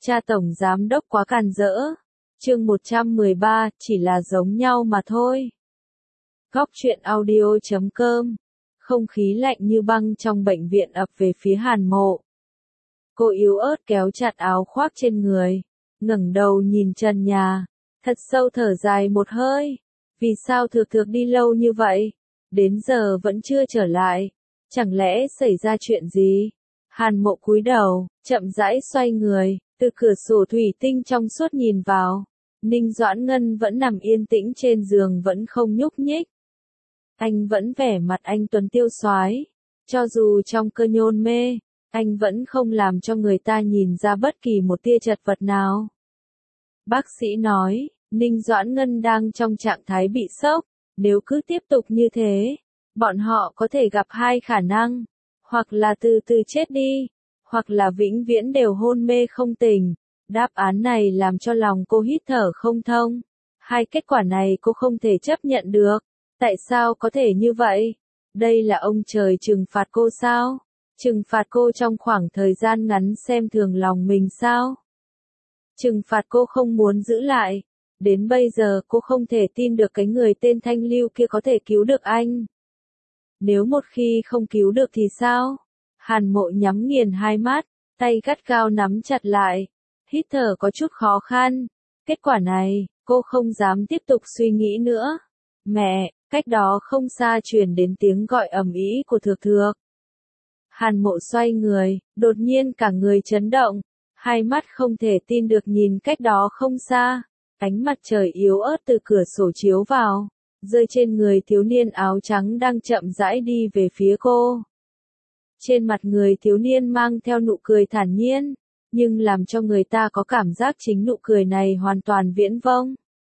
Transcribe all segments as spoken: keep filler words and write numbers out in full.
Cha tổng giám đốc quá càn rỡ. Chương một trăm mười ba, chỉ là giống nhau mà thôi. Góc truyện audio chấm com. Không khí lạnh như băng trong bệnh viện ập về phía Hàn Mộ. Cô yếu ớt kéo chặt áo khoác trên người, ngẩng đầu nhìn trần nhà, thật sâu thở dài một hơi. Vì sao Thược Thược đi lâu như vậy, đến giờ vẫn chưa trở lại, chẳng lẽ xảy ra chuyện gì? Hàn Mộ cúi đầu, chậm rãi xoay người, từ cửa sổ thủy tinh trong suốt nhìn vào. Ninh Doãn Ngân vẫn nằm yên tĩnh trên giường, vẫn không nhúc nhích. Anh vẫn vẻ mặt anh tuấn tiêu soái, cho dù trong cơn hôn mê, anh vẫn không làm cho người ta nhìn ra bất kỳ một tia chật vật nào. Bác sĩ nói, Ninh Doãn Ngân đang trong trạng thái bị sốc, nếu cứ tiếp tục như thế, bọn họ có thể gặp hai khả năng, hoặc là từ từ chết đi, hoặc là vĩnh viễn đều hôn mê không tỉnh. Đáp án này làm cho lòng cô hít thở không thông. Hai kết quả này cô không thể chấp nhận được. Tại sao có thể như vậy? Đây là ông trời trừng phạt cô sao? Trừng phạt cô trong khoảng thời gian ngắn xem thường lòng mình sao? Trừng phạt cô không muốn giữ lại. Đến bây giờ cô không thể tin được cái người tên Thanh Lưu kia có thể cứu được anh. Nếu một khi không cứu được thì sao? Hàn Mộ nhắm nghiền hai mắt, tay gắt gao nắm chặt lại. Hít thở có chút khó khăn. Kết quả này, cô không dám tiếp tục suy nghĩ nữa. Mẹ, cách đó không xa truyền đến tiếng gọi ầm ĩ của Thược Thược. Hàn Mộ xoay người, đột nhiên cả người chấn động, hai mắt không thể tin được nhìn cách đó không xa. Ánh mặt trời yếu ớt từ cửa sổ chiếu vào, rơi trên người thiếu niên áo trắng đang chậm rãi đi về phía cô. Trên mặt người thiếu niên mang theo nụ cười thản nhiên, nhưng làm cho người ta có cảm giác chính nụ cười này hoàn toàn viễn vông.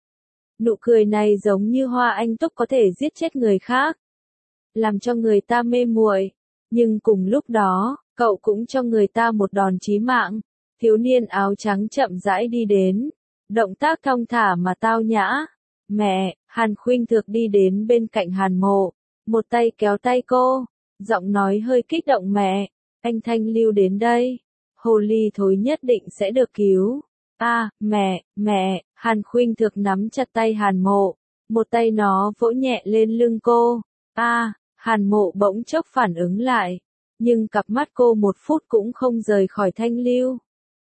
Nụ cười này giống như hoa anh túc có thể giết chết người khác, làm cho người ta mê muội, nhưng cùng lúc đó, cậu cũng cho người ta một đòn chí mạng. Thiếu niên áo trắng chậm rãi đi đến, động tác thong thả mà tao nhã. Mẹ, Hàn Khuynh Thược đi đến bên cạnh Hàn Mộ, một tay kéo tay cô, giọng nói hơi kích động, mẹ, anh Thanh Lưu đến đây. Hồ ly thối nhất định sẽ được cứu. A, à, mẹ, mẹ, Hàn Khuynh Thược nắm chặt tay Hàn Mộ, một tay nó vỗ nhẹ lên lưng cô. A, à, Hàn Mộ bỗng chốc phản ứng lại, nhưng cặp mắt cô một phút cũng không rời khỏi Thanh Lưu.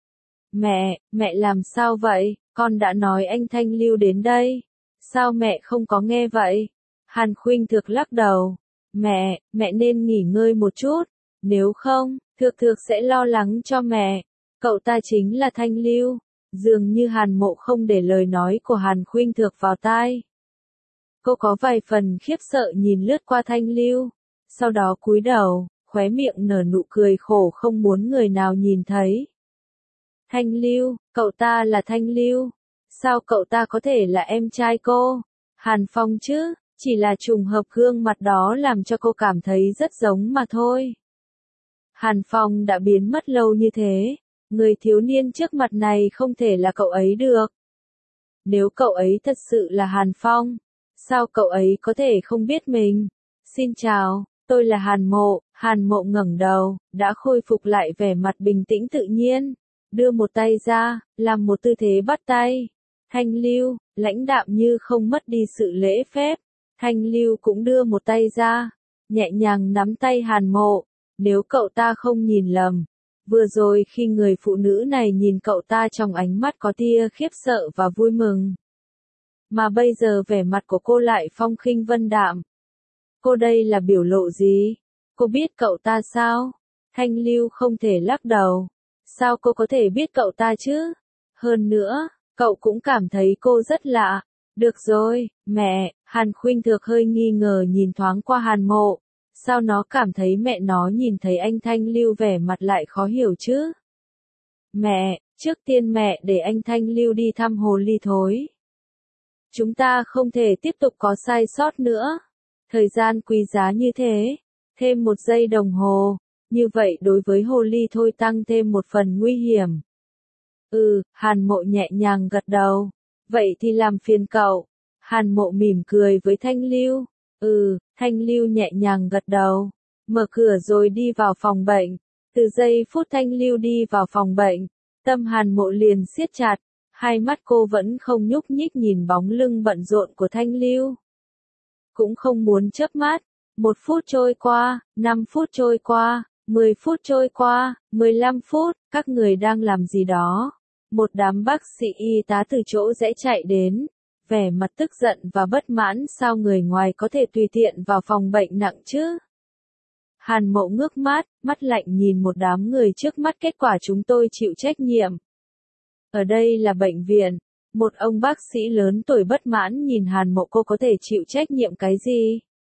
Mẹ, mẹ làm sao vậy, con đã nói anh Thanh Lưu đến đây, sao mẹ không có nghe vậy? Hàn Khuynh Thược lắc đầu. Mẹ, mẹ nên nghỉ ngơi một chút, nếu không, Thược Thược sẽ lo lắng cho mẹ. Cậu ta chính là Thanh Lưu. Dường như Hàn Mộ không để lời nói của Hàn Khuynh Thược vào tai. Cô có vài phần khiếp sợ nhìn lướt qua Thanh Lưu, sau đó cúi đầu, khóe miệng nở nụ cười khổ không muốn người nào nhìn thấy. Thanh Lưu, cậu ta là Thanh Lưu. Sao cậu ta có thể là em trai cô? Hàn Phong chứ, chỉ là trùng hợp gương mặt đó làm cho cô cảm thấy rất giống mà thôi. Hàn Phong đã biến mất lâu như thế, người thiếu niên trước mặt này không thể là cậu ấy được. Nếu cậu ấy thật sự là Hàn Phong, sao cậu ấy có thể không biết mình? Xin chào, tôi là Hàn Mộ. Hàn Mộ ngẩng đầu, đã khôi phục lại vẻ mặt bình tĩnh tự nhiên, đưa một tay ra, làm một tư thế bắt tay. Thanh Lưu, lãnh đạm như không mất đi sự lễ phép. Thanh Lưu cũng đưa một tay ra, nhẹ nhàng nắm tay Hàn Mộ. Nếu cậu ta không nhìn lầm, vừa rồi khi người phụ nữ này nhìn cậu ta trong ánh mắt có tia khiếp sợ và vui mừng. Mà bây giờ vẻ mặt của cô lại phong khinh vân đạm. Cô đây là biểu lộ gì? Cô biết cậu ta sao? Thanh Lưu không thể lắc đầu. Sao cô có thể biết cậu ta chứ? Hơn nữa, cậu cũng cảm thấy cô rất lạ. Được rồi, mẹ, Hàn Khuynh Thược hơi nghi ngờ nhìn thoáng qua Hàn Mộ. Sao nó cảm thấy mẹ nó nhìn thấy anh Thanh Lưu vẻ mặt lại khó hiểu chứ? Mẹ, trước tiên mẹ để anh Thanh Lưu đi thăm hồ ly thối. Chúng ta không thể tiếp tục có sai sót nữa. Thời gian quý giá như thế, thêm một giây đồng hồ, như vậy đối với hồ ly thôi tăng thêm một phần nguy hiểm. Ừ, Hàn Mộ nhẹ nhàng gật đầu. Vậy thì làm phiền cậu. Hàn Mộ mỉm cười với Thanh Lưu. Ừ, Thanh Lưu nhẹ nhàng gật đầu, mở cửa rồi đi vào phòng bệnh. Từ giây phút Thanh Lưu đi vào phòng bệnh, Tâm Hàn Mộ liền siết chặt, hai mắt cô vẫn không nhúc nhích nhìn bóng lưng bận rộn của Thanh Lưu. Cũng không muốn chớp mắt, một phút trôi qua, năm phút trôi qua, mười phút trôi qua, mười lăm phút, các người đang làm gì đó? Một đám bác sĩ y tá từ chỗ rẽ chạy đến, vẻ mặt tức giận và bất mãn sao người ngoài có thể tùy tiện vào phòng bệnh nặng chứ? Hàn Mộ ngước mắt, mắt lạnh nhìn một đám người trước mắt kết quả chúng tôi chịu trách nhiệm. Ở đây là bệnh viện, một ông bác sĩ lớn tuổi bất mãn nhìn Hàn Mộ cô có thể chịu trách nhiệm cái gì?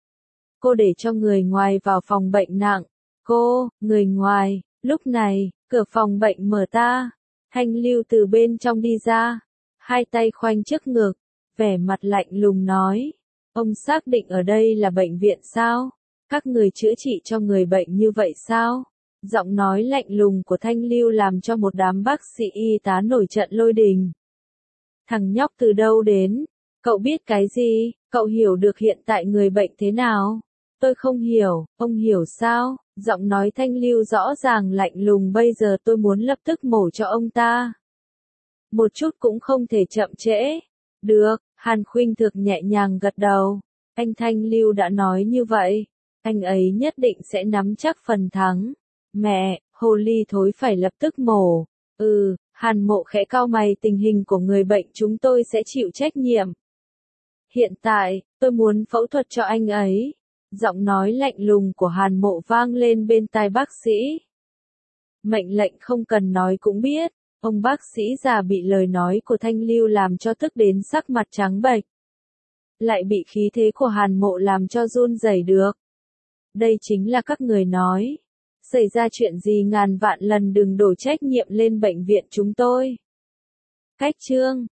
Cô để cho người ngoài vào phòng bệnh nặng. Cô, người ngoài, lúc này, cửa phòng bệnh mở ta. Thanh Lưu từ bên trong đi ra, hai tay khoanh trước ngực, vẻ mặt lạnh lùng nói. Ông xác định ở đây là bệnh viện sao? Các người chữa trị cho người bệnh như vậy sao? Giọng nói lạnh lùng của Thanh Lưu làm cho một đám bác sĩ y tá nổi trận lôi đình. Thằng nhóc từ đâu đến? Cậu biết cái gì? Cậu hiểu được hiện tại người bệnh thế nào? Tôi không hiểu, ông hiểu sao? Giọng nói Thanh Lưu rõ ràng lạnh lùng bây giờ tôi muốn lập tức mổ cho ông ta. Một chút cũng không thể chậm trễ. Được, Hàn Khuynh Thực nhẹ nhàng gật đầu. Anh Thanh Lưu đã nói như vậy, anh ấy nhất định sẽ nắm chắc phần thắng. Mẹ, hồ ly thối phải lập tức mổ. Ừ, Hàn Mộ khẽ cau mày tình hình của người bệnh chúng tôi sẽ chịu trách nhiệm. Hiện tại, tôi muốn phẫu thuật cho anh ấy. Giọng nói lạnh lùng của Hàn Mộ vang lên bên tai bác sĩ. Mệnh lệnh không cần nói cũng biết, ông bác sĩ già bị lời nói của Thanh Lưu làm cho tức đến sắc mặt trắng bệch. Lại bị khí thế của Hàn Mộ làm cho run rẩy được. Đây chính là các người nói. Xảy ra chuyện gì ngàn vạn lần đừng đổ trách nhiệm lên bệnh viện chúng tôi. Cách chương